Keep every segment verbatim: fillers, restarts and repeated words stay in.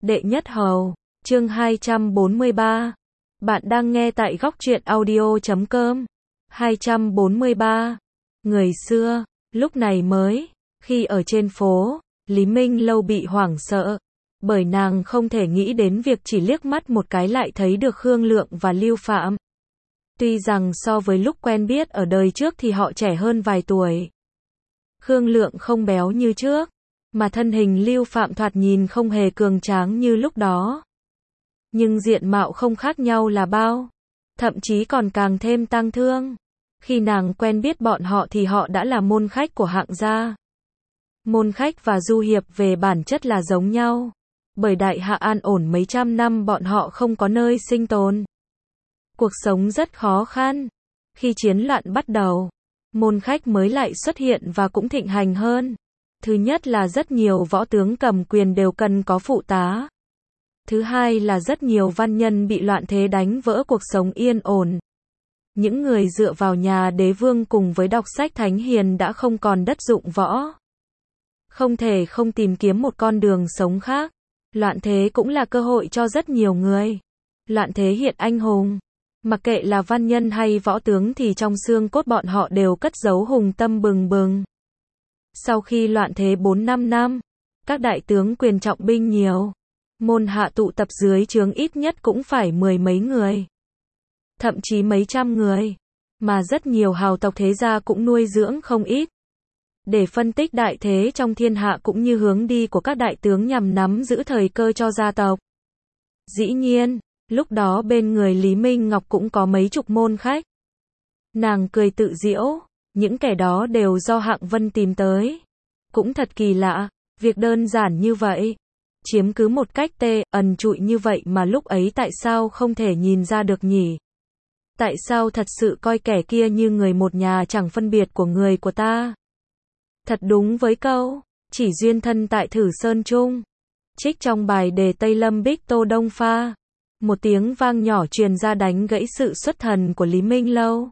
Đệ nhất hầu, chương hai trăm bốn mươi ba. Bạn đang nghe tại góc truyện audio chấm com. hai trăm bốn mươi ba. Người xưa, lúc này mới, khi ở trên phố, Lý Minh Lâu bị hoảng sợ, bởi nàng không thể nghĩ đến việc chỉ liếc mắt một cái lại thấy được Khương Lượng và Lưu Phạm. Tuy rằng so với lúc quen biết ở đời trước thì họ trẻ hơn vài tuổi. Khương Lượng không béo như trước, mà thân hình Lưu Phạm thoạt nhìn không hề cường tráng như lúc đó. Nhưng diện mạo không khác nhau là bao, thậm chí còn càng thêm tang thương. Khi nàng quen biết bọn họ thì họ đã là môn khách của hạng gia. Môn khách và du hiệp về bản chất là giống nhau, bởi đại hạ an ổn mấy trăm năm bọn họ không có nơi sinh tồn. Cuộc sống rất khó khăn. Khi chiến loạn bắt đầu, môn khách mới lại xuất hiện và cũng thịnh hành hơn. Thứ nhất là rất nhiều võ tướng cầm quyền đều cần có phụ tá. Thứ hai là rất nhiều văn nhân bị loạn thế đánh vỡ cuộc sống yên ổn. Những người dựa vào nhà đế vương cùng với đọc sách thánh hiền đã không còn đất dụng võ. Không thể không tìm kiếm một con đường sống khác. Loạn thế cũng là cơ hội cho rất nhiều người. Loạn thế hiện anh hùng. Mặc kệ là văn nhân hay võ tướng thì trong xương cốt bọn họ đều cất giấu hùng tâm bừng bừng. Sau khi loạn thế bốn năm năm, các đại tướng quyền trọng binh nhiều. Môn hạ tụ tập dưới trướng ít nhất cũng phải mười mấy người. Thậm chí mấy trăm người. Mà rất nhiều hào tộc thế gia cũng nuôi dưỡng không ít. Để phân tích đại thế trong thiên hạ cũng như hướng đi của các đại tướng nhằm nắm giữ thời cơ cho gia tộc. Dĩ nhiên, lúc đó bên người Lý Minh Ngọc cũng có mấy chục môn khách. Nàng cười tự giễu, những kẻ đó đều do Hạng Vân tìm tới. Cũng thật kỳ lạ, việc đơn giản như vậy, chiếm cứ một cách tê, ẩn trụi như vậy mà lúc ấy tại sao không thể nhìn ra được nhỉ? Tại sao thật sự coi kẻ kia như người một nhà chẳng phân biệt của người của ta? Thật đúng với câu, chỉ duyên thân tại Thử Sơn Trung. Trích trong bài đề Tây Lâm Bích Tô Đông Pha. Một tiếng vang nhỏ truyền ra đánh gãy sự xuất thần của Lý Minh Lâu.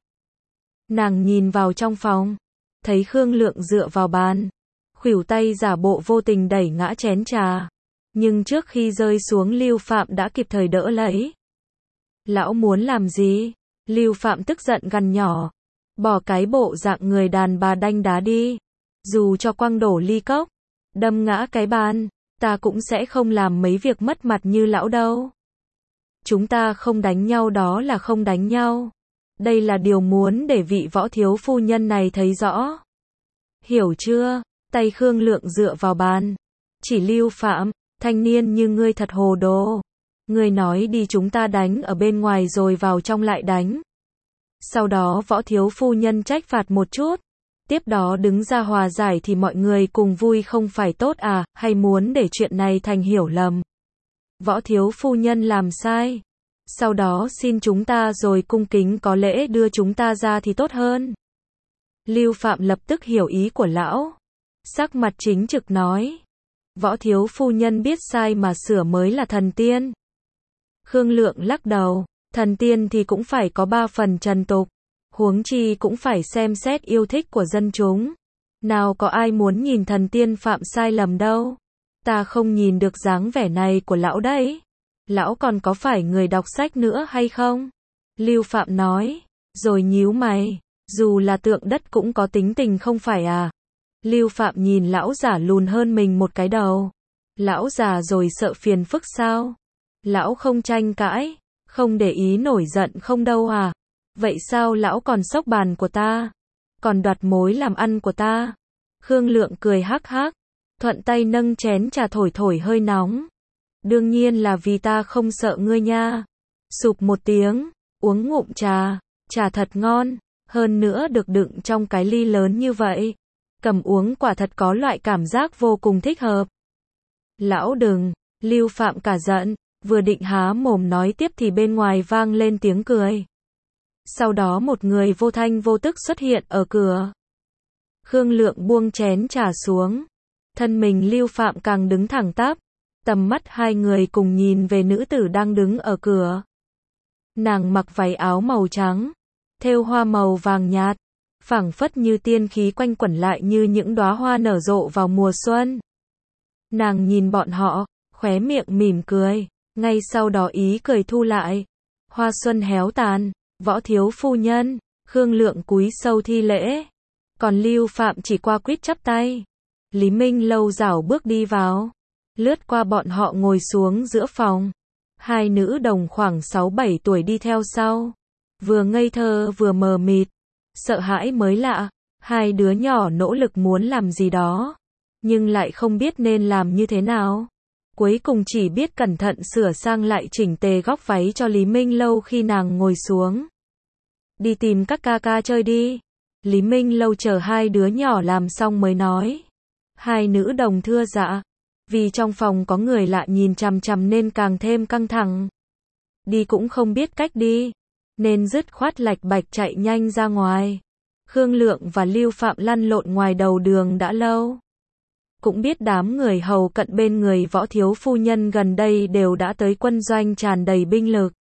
Nàng nhìn vào trong phòng, thấy Khương Lượng dựa vào bàn, khuỷu tay giả bộ vô tình đẩy ngã chén trà. Nhưng trước khi rơi xuống Lưu Phạm đã kịp thời đỡ lấy. Lão muốn làm gì? Lưu Phạm tức giận gằn nhỏ. Bỏ cái bộ dạng người đàn bà đanh đá đi. Dù cho quăng đổ ly cốc, đâm ngã cái bàn, ta cũng sẽ không làm mấy việc mất mặt như lão đâu. Chúng ta không đánh nhau đó là không đánh nhau. Đây là điều muốn để vị võ thiếu phu nhân này thấy rõ. Hiểu chưa? Tay Khương Lượng dựa vào bàn. Chỉ Lưu Phạm, thanh niên như ngươi thật hồ đồ. Ngươi nói đi chúng ta đánh ở bên ngoài rồi vào trong lại đánh. Sau đó võ thiếu phu nhân trách phạt một chút. Tiếp đó đứng ra hòa giải thì mọi người cùng vui không phải tốt à, hay muốn để chuyện này thành hiểu lầm. Võ thiếu phu nhân làm sai. Sau đó xin chúng ta rồi cung kính có lễ đưa chúng ta ra thì tốt hơn. Lưu Phạm lập tức hiểu ý của lão. Sắc mặt chính trực nói. Võ thiếu phu nhân biết sai mà sửa mới là thần tiên. Khương Lượng lắc đầu. Thần tiên thì cũng phải có ba phần trần tục. Huống chi cũng phải xem xét yêu thích của dân chúng. Nào có ai muốn nhìn thần tiên phạm sai lầm đâu. Ta không nhìn được dáng vẻ này của lão đấy. Lão còn có phải người đọc sách nữa hay không? Lưu Phạm nói, rồi nhíu mày. Dù là tượng đất cũng có tính tình không phải à? Lưu Phạm nhìn lão già lùn hơn mình một cái đầu. Lão già rồi sợ phiền phức sao? Lão không tranh cãi, không để ý nổi giận không đâu à? Vậy sao lão còn xốc bàn của ta? Còn đoạt mối làm ăn của ta? Khương Lượng cười hắc hắc, thuận tay nâng chén trà thổi thổi hơi nóng. Đương nhiên là vì ta không sợ ngươi nha. Sụp một tiếng, uống ngụm trà, trà thật ngon, hơn nữa được đựng trong cái ly lớn như vậy. Cầm uống quả thật có loại cảm giác vô cùng thích hợp. Lão đừng, Lưu Phạm cả giận, vừa định há mồm nói tiếp thì bên ngoài vang lên tiếng cười. Sau đó một người vô thanh vô tức xuất hiện ở cửa. Khương Lượng buông chén trà xuống. Thân mình Lưu Phạm càng đứng thẳng tắp. Tầm mắt hai người cùng nhìn về nữ tử đang đứng ở cửa. Nàng mặc váy áo màu trắng, thêu hoa màu vàng nhạt, phảng phất như tiên khí quanh quẩn lại như những đóa hoa nở rộ vào mùa xuân. Nàng nhìn bọn họ, khóe miệng mỉm cười, ngay sau đó ý cười thu lại. Hoa xuân héo tàn, Võ thiếu phu nhân, Khương Lượng cúi sâu thi lễ. Còn Lưu Phạm chỉ qua quýt chắp tay. Lý Minh Lâu rảo bước đi vào, lướt qua bọn họ ngồi xuống giữa phòng. Hai nữ đồng khoảng sáu bảy tuổi đi theo sau, vừa ngây thơ vừa mờ mịt, sợ hãi mới lạ. Hai đứa nhỏ nỗ lực muốn làm gì đó, nhưng lại không biết nên làm như thế nào. Cuối cùng chỉ biết cẩn thận sửa sang lại chỉnh tề góc váy cho Lý Minh Lâu khi nàng ngồi xuống. Đi tìm các ca ca chơi đi. Lý Minh Lâu chờ hai đứa nhỏ làm xong mới nói. Hai nữ đồng thưa dạ. Vì trong phòng có người lạ nhìn chằm chằm nên càng thêm căng thẳng. Đi cũng không biết cách đi, nên dứt khoát lạch bạch chạy nhanh ra ngoài. Khương Lượng và Lưu Phạm lăn lộn ngoài đầu đường đã lâu. Cũng biết đám người hầu cận bên người Võ thiếu phu nhân gần đây đều đã tới quân doanh tràn đầy binh lực,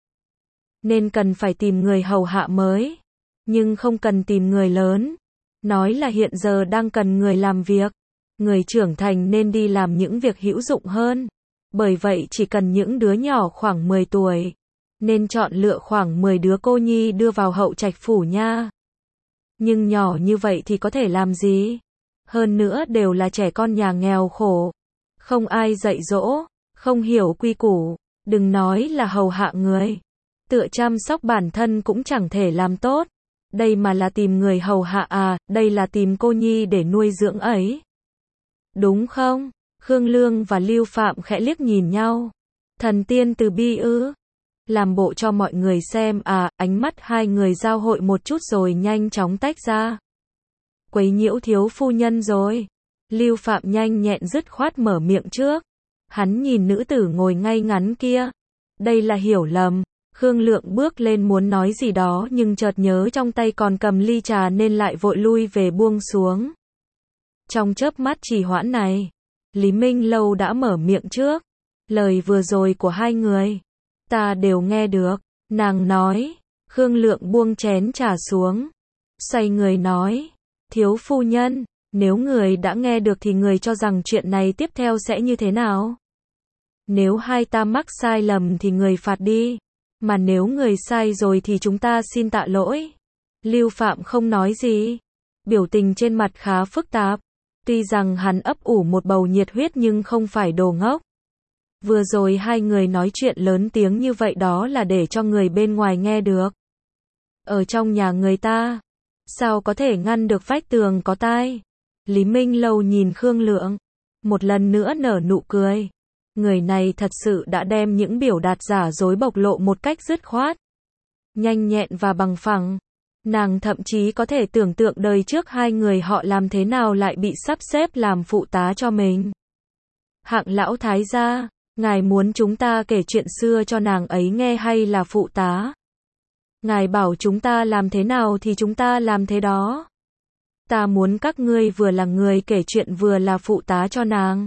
nên cần phải tìm người hầu hạ mới, nhưng không cần tìm người lớn. Nói là hiện giờ đang cần người làm việc, người trưởng thành nên đi làm những việc hữu dụng hơn. Bởi vậy chỉ cần những đứa nhỏ khoảng mười tuổi, nên chọn lựa khoảng mười đứa cô nhi đưa vào hậu trạch phủ nha. Nhưng nhỏ như vậy thì có thể làm gì? Hơn nữa đều là trẻ con nhà nghèo khổ, không ai dạy dỗ, không hiểu quy củ, đừng nói là hầu hạ người, tựa chăm sóc bản thân cũng chẳng thể làm tốt. Đây mà là tìm người hầu hạ à, đây là tìm cô nhi để nuôi dưỡng ấy. Đúng không? Khương Lương và Lưu Phạm khẽ liếc nhìn nhau. Thần tiên từ bi ư? Làm bộ cho mọi người xem à, ánh mắt hai người giao hội một chút rồi nhanh chóng tách ra. Quấy nhiễu thiếu phu nhân rồi. Lưu Phạm nhanh nhẹn dứt khoát mở miệng trước. Hắn nhìn nữ tử ngồi ngay ngắn kia. Đây là hiểu lầm. Khương Lượng bước lên muốn nói gì đó nhưng chợt nhớ trong tay còn cầm ly trà nên lại vội lui về buông xuống. Trong chớp mắt trì hoãn này, Lý Minh Lâu đã mở miệng trước. Lời vừa rồi của hai người, ta đều nghe được. Nàng nói. Khương Lượng buông chén trà xuống, xoay người nói. Thiếu phu nhân, nếu người đã nghe được thì người cho rằng chuyện này tiếp theo sẽ như thế nào? Nếu hai ta mắc sai lầm thì người phạt đi, mà nếu người sai rồi thì chúng ta xin tạ lỗi. Lưu Phạm không nói gì, biểu tình trên mặt khá phức tạp. Tuy rằng hắn ấp ủ một bầu nhiệt huyết nhưng không phải đồ ngốc. Vừa rồi hai người nói chuyện lớn tiếng như vậy đó là để cho người bên ngoài nghe được. Ở trong nhà người ta, sao có thể ngăn được vách tường có tai? Lý Minh Lâu nhìn Khương Lượng, một lần nữa nở nụ cười. Người này thật sự đã đem những biểu đạt giả dối bộc lộ một cách dứt khoát, nhanh nhẹn và bằng phẳng. Nàng thậm chí có thể tưởng tượng đời trước hai người họ làm thế nào lại bị sắp xếp làm phụ tá cho mình. Hạng lão thái gia, ngài muốn chúng ta kể chuyện xưa cho nàng ấy nghe hay là phụ tá? Ngài bảo chúng ta làm thế nào thì chúng ta làm thế đó. Ta muốn các ngươi vừa là người kể chuyện vừa là phụ tá cho nàng.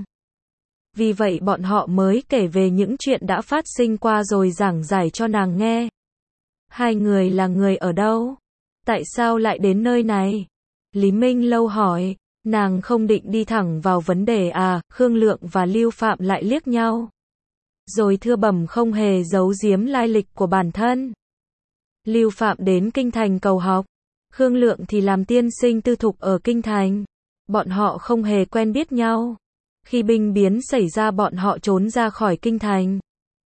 Vì vậy bọn họ mới kể về những chuyện đã phát sinh qua rồi giảng giải cho nàng nghe. Hai người là người ở đâu? Tại sao lại đến nơi này? Lý Minh Lâu hỏi. Nàng không định đi thẳng vào vấn đề à? Khương Lượng và Lưu Phạm lại liếc nhau, rồi thưa bẩm không hề giấu giếm lai lịch của bản thân. Lưu Phạm đến Kinh Thành cầu học, Khương Lượng thì làm tiên sinh tư thục ở Kinh Thành. Bọn họ không hề quen biết nhau. Khi binh biến xảy ra bọn họ trốn ra khỏi Kinh Thành.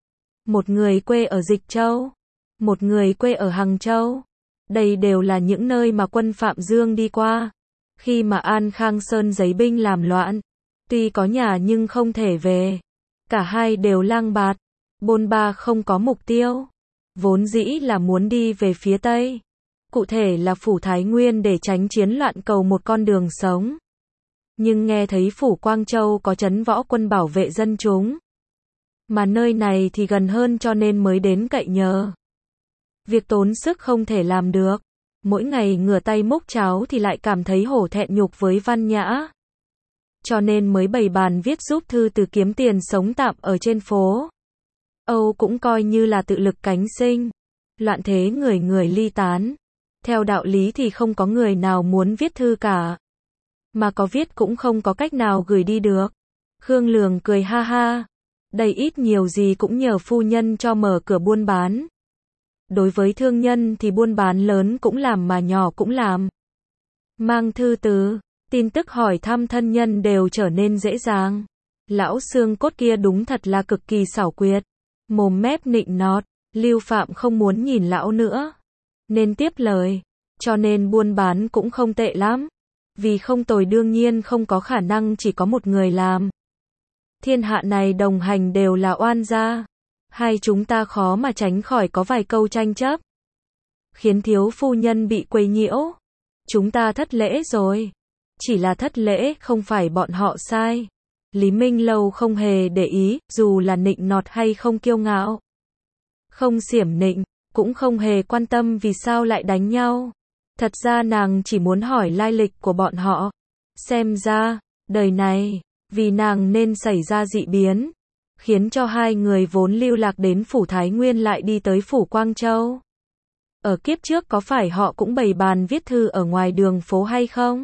Một người quê ở Dịch Châu, một người quê ở Hằng Châu. Đây đều là những nơi mà quân Phạm Dương đi qua. Khi mà An Khang Sơn giấy binh làm loạn, tuy có nhà nhưng không thể về. Cả hai đều lang bạt, bôn ba không có mục tiêu. Vốn dĩ là muốn đi về phía Tây, cụ thể là phủ Thái Nguyên để tránh chiến loạn cầu một con đường sống. Nhưng nghe thấy phủ Quang Châu có trấn võ quân bảo vệ dân chúng, mà nơi này thì gần hơn cho nên mới đến cậy nhờ. Việc tốn sức không thể làm được, mỗi ngày ngửa tay múc cháo thì lại cảm thấy hổ thẹn nhục với văn nhã. Cho nên mới bày bàn viết giúp thư từ kiếm tiền sống tạm ở trên phố. Âu cũng coi như là tự lực cánh sinh. Loạn thế người người ly tán. Theo đạo lý thì không có người nào muốn viết thư cả. Mà có viết cũng không có cách nào gửi đi được. Khương Lường cười ha ha. Đây ít nhiều gì cũng nhờ phu nhân cho mở cửa buôn bán. Đối với thương nhân thì buôn bán lớn cũng làm mà nhỏ cũng làm. Mang thư từ, tin tức hỏi thăm thân nhân đều trở nên dễ dàng. Lão xương cốt kia đúng thật là cực kỳ xảo quyệt. Mồm mép nịnh nọt, Lưu Phạm không muốn nhìn lão nữa. Nên tiếp lời. Cho nên buôn bán cũng không tệ lắm. Vì không tồi đương nhiên không có khả năng chỉ có một người làm. Thiên hạ này đồng hành đều là oan gia. Hai chúng ta khó mà tránh khỏi có vài câu tranh chấp. Khiến thiếu phu nhân bị quấy nhiễu. Chúng ta thất lễ rồi. Chỉ là thất lễ không phải bọn họ sai. Lý Minh Lâu không hề để ý, dù là nịnh nọt hay không kiêu ngạo. Không xiểm nịnh, cũng không hề quan tâm vì sao lại đánh nhau. Thật ra nàng chỉ muốn hỏi lai lịch của bọn họ. Xem ra, đời này, vì nàng nên xảy ra dị biến. Khiến cho hai người vốn lưu lạc đến phủ Thái Nguyên lại đi tới phủ Quang Châu. Ở kiếp trước có phải họ cũng bày bàn viết thư ở ngoài đường phố hay không?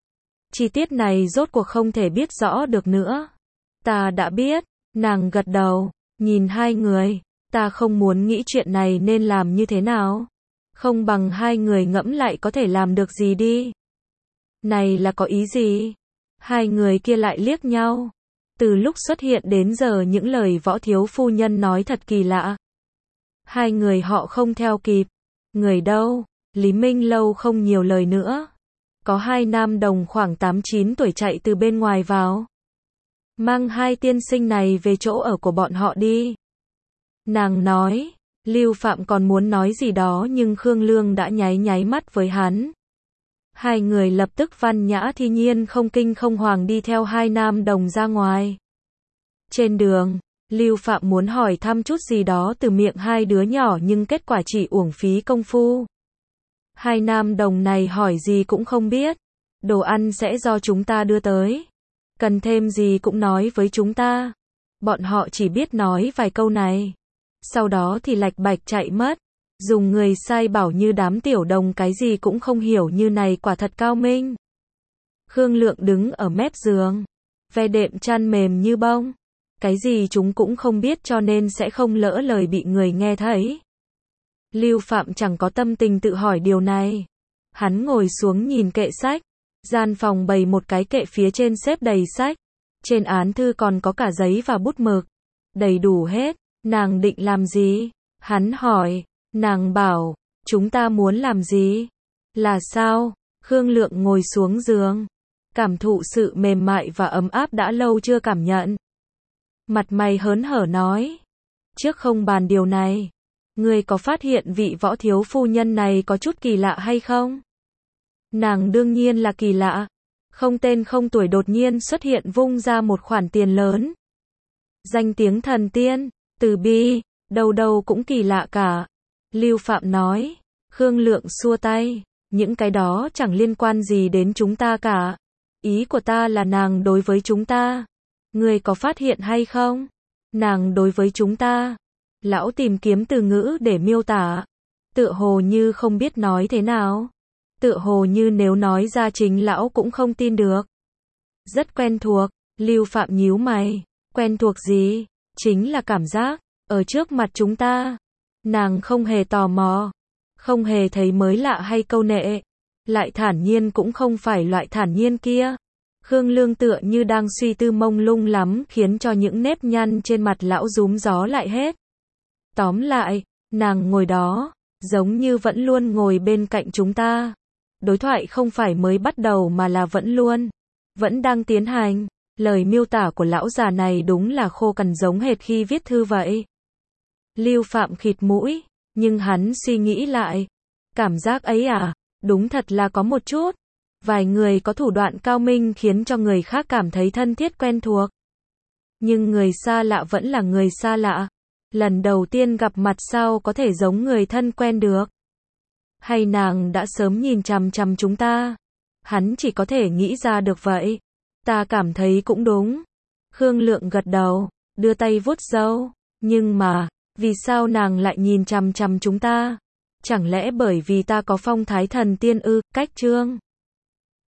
Chi tiết này rốt cuộc không thể biết rõ được nữa. Ta đã biết, nàng gật đầu, nhìn hai người, ta không muốn nghĩ chuyện này nên làm như thế nào. Không bằng hai người ngẫm lại có thể làm được gì đi. Này là có ý gì? Hai người kia lại liếc nhau. Từ lúc xuất hiện đến giờ những lời Võ thiếu phu nhân nói thật kỳ lạ. Hai người họ không theo kịp. Người đâu? Lý Minh Lâu không nhiều lời nữa. Có hai nam đồng khoảng tám chín tuổi chạy từ bên ngoài vào. Mang hai tiên sinh này về chỗ ở của bọn họ đi. Nàng nói. Lưu Phạm còn muốn nói gì đó nhưng Khương Lương đã nháy nháy mắt với hắn. Hai người lập tức văn nhã thi nhiên không kinh không hoàng đi theo hai nam đồng ra ngoài. Trên đường, Lưu Phạm muốn hỏi thăm chút gì đó từ miệng hai đứa nhỏ nhưng kết quả chỉ uổng phí công phu. Hai nam đồng này hỏi gì cũng không biết. Đồ ăn sẽ do chúng ta đưa tới. Cần thêm gì cũng nói với chúng ta. Bọn họ chỉ biết nói vài câu này. Sau đó thì lạch bạch chạy mất. Dùng người sai bảo như đám tiểu đồng cái gì cũng không hiểu như này quả thật cao minh. Khương Lượng đứng ở mép giường. Ve đệm chăn mềm như bông. Cái gì chúng cũng không biết cho nên sẽ không lỡ lời bị người nghe thấy. Lưu Phạm chẳng có tâm tình tự hỏi điều này. Hắn ngồi xuống nhìn kệ sách. Gian phòng bày một cái kệ phía trên xếp đầy sách. Trên án thư còn có cả giấy và bút mực. Đầy đủ hết. Nàng định làm gì? Hắn hỏi. Nàng bảo. Chúng ta muốn làm gì? Là sao? Khương Lượng ngồi xuống giường. Cảm thụ sự mềm mại và ấm áp đã lâu chưa cảm nhận. Mặt mày hớn hở nói. Trước không bàn điều này. Ngươi có phát hiện vị Võ thiếu phu nhân này có chút kỳ lạ hay không? Nàng đương nhiên là kỳ lạ. Không tên không tuổi đột nhiên xuất hiện vung ra một khoản tiền lớn. Danh tiếng thần tiên, từ bi, đầu đầu cũng kỳ lạ cả. Lưu Phạm nói. Khương Lượng xua tay. Những cái đó chẳng liên quan gì đến chúng ta cả. Ý của ta là nàng đối với chúng ta. Ngươi có phát hiện hay không? Nàng đối với chúng ta. Lão tìm kiếm từ ngữ để miêu tả. Tựa hồ như không biết nói thế nào. Tựa hồ như nếu nói ra chính lão cũng không tin được. Rất quen thuộc. Lưu Phạm nhíu mày. Quen thuộc gì? Chính là cảm giác. Ở trước mặt chúng ta. Nàng không hề tò mò. Không hề thấy mới lạ hay câu nệ. Lại thản nhiên cũng không phải loại thản nhiên kia. Khương Lương tựa như đang suy tư mông lung lắm khiến cho những nếp nhăn trên mặt lão rúm gió lại hết. Tóm lại, nàng ngồi đó, giống như vẫn luôn ngồi bên cạnh chúng ta. Đối thoại không phải mới bắt đầu mà là vẫn luôn, vẫn đang tiến hành. Lời miêu tả của lão già này đúng là khô cằn giống hệt khi viết thư vậy. Lưu Phạm khịt mũi, nhưng hắn suy nghĩ lại. Cảm giác ấy à, đúng thật là có một chút. Vài người có thủ đoạn cao minh khiến cho người khác cảm thấy thân thiết quen thuộc. Nhưng người xa lạ vẫn là người xa lạ. Lần đầu tiên gặp mặt sao có thể giống người thân quen được. Hay nàng đã sớm nhìn chằm chằm chúng ta. Hắn chỉ có thể nghĩ ra được vậy. Ta cảm thấy cũng đúng. Khương Lượng gật đầu, đưa tay vuốt râu. Nhưng mà, vì sao nàng lại nhìn chằm chằm chúng ta? Chẳng lẽ bởi vì ta có phong thái thần tiên ư? Cách chương